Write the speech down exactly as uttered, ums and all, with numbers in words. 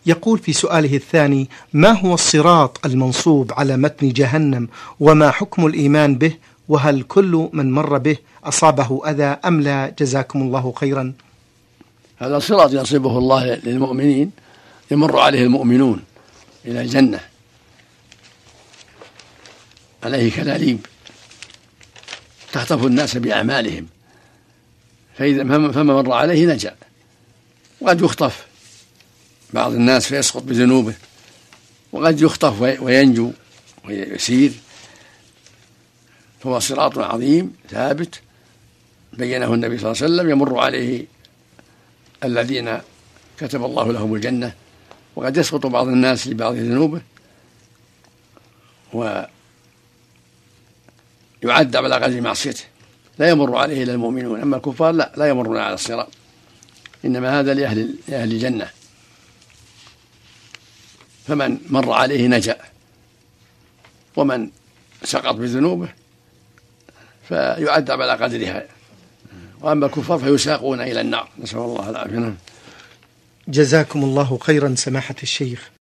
يقول في سؤاله الثاني: ما هو الصراط المنصوب على متن جهنم، وما حكم الإيمان به، وهل كل من مر به أصابه أذى أم لا؟ جزاكم الله خيرا. هذا الصراط ينصبه الله للمؤمنين، يمر عليه المؤمنون إلى الجنة، عليه كلاليب تخطف الناس بأعمالهم، فإذا فمن مر عليه نجا. وقد يخطف بعض الناس فيسقط بذنوبه، وقد يخطف وينجو ويسير. فهو صراط عظيم ثابت بينه النبي صلى الله عليه وسلم، يمر عليه الذين كتب الله لهم الجنة، وقد يسقط بعض الناس لبعض ذنوبه ويعذب على قدر معصيته، لا يمر عليه إلا المؤمنون. أما الكفار لا لا يمرون على الصراط، إنما هذا لأهل لأهل الجنة، فمن مر عليه نجا، ومن سقط بذنوبه فيعذب على قدرها، وأما الكفار فيساقون إلى النار، نسأل الله العافية. جزاكم الله خيرا سماحة الشيخ.